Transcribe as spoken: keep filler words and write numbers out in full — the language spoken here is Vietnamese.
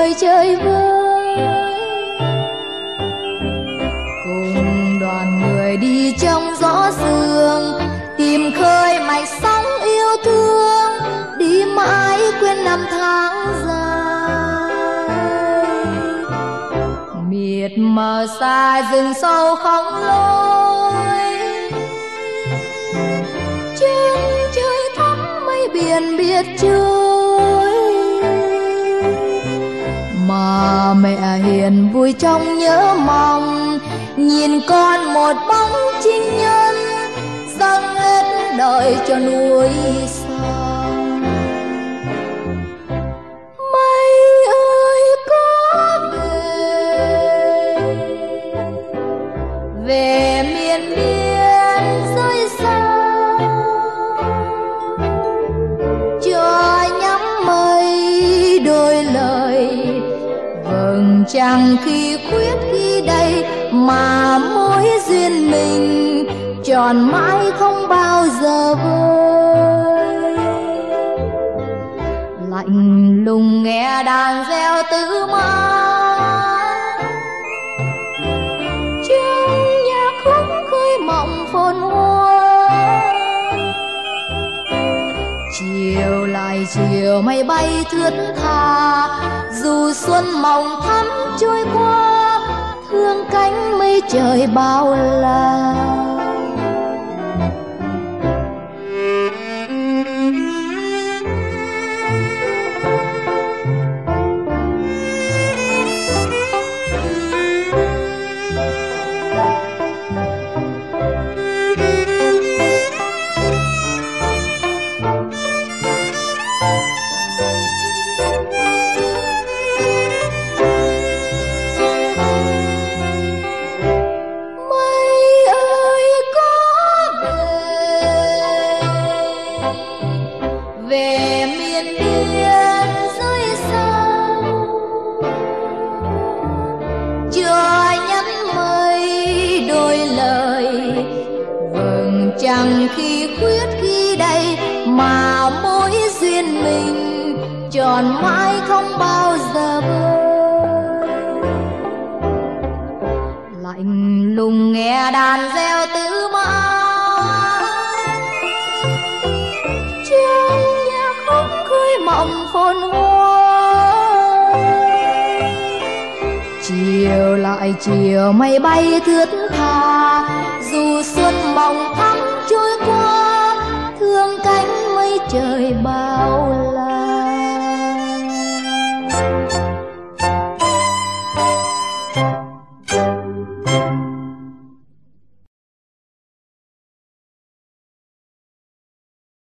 người chơi vơi. Cùng đoàn người đi trong gió sương, tìm khơi mạch sóng yêu thương, đi mãi quên năm tháng dài. Miệt mờ xa rừng sâu không lối, trên trời thắm mây biển biết trôi. Mà mẹ hiền vui trong nhớ mong, nhìn con một bóng chinh nhân, dâng hết đời cho núi sông. Mây ơi có về, về miền biên rơi xa, cho nhắm mây đôi lời. Vầng trăng khi khuyết khi đây, mà mối duyên mình tròn mãi không bao giờ vơi. Lạnh lùng nghe đàn reo tứ mãi, trong nhạc khúc khơi mộng phồn hoa. Chiều lại chiều mây bay thướt tha, dù xuân mộng thắm trôi qua, thương cánh mây trời bao la. Chẳng khi khuyết khi đây, mà mối duyên mình tròn mãi không bao giờ vơi. Lạnh lùng nghe đàn reo tứ mãi, trong nhạc khúc khơi mộng phồn hoa. Chiều lại chiều mây bay thướt tha, dù xuân mộng thắm trôi qua,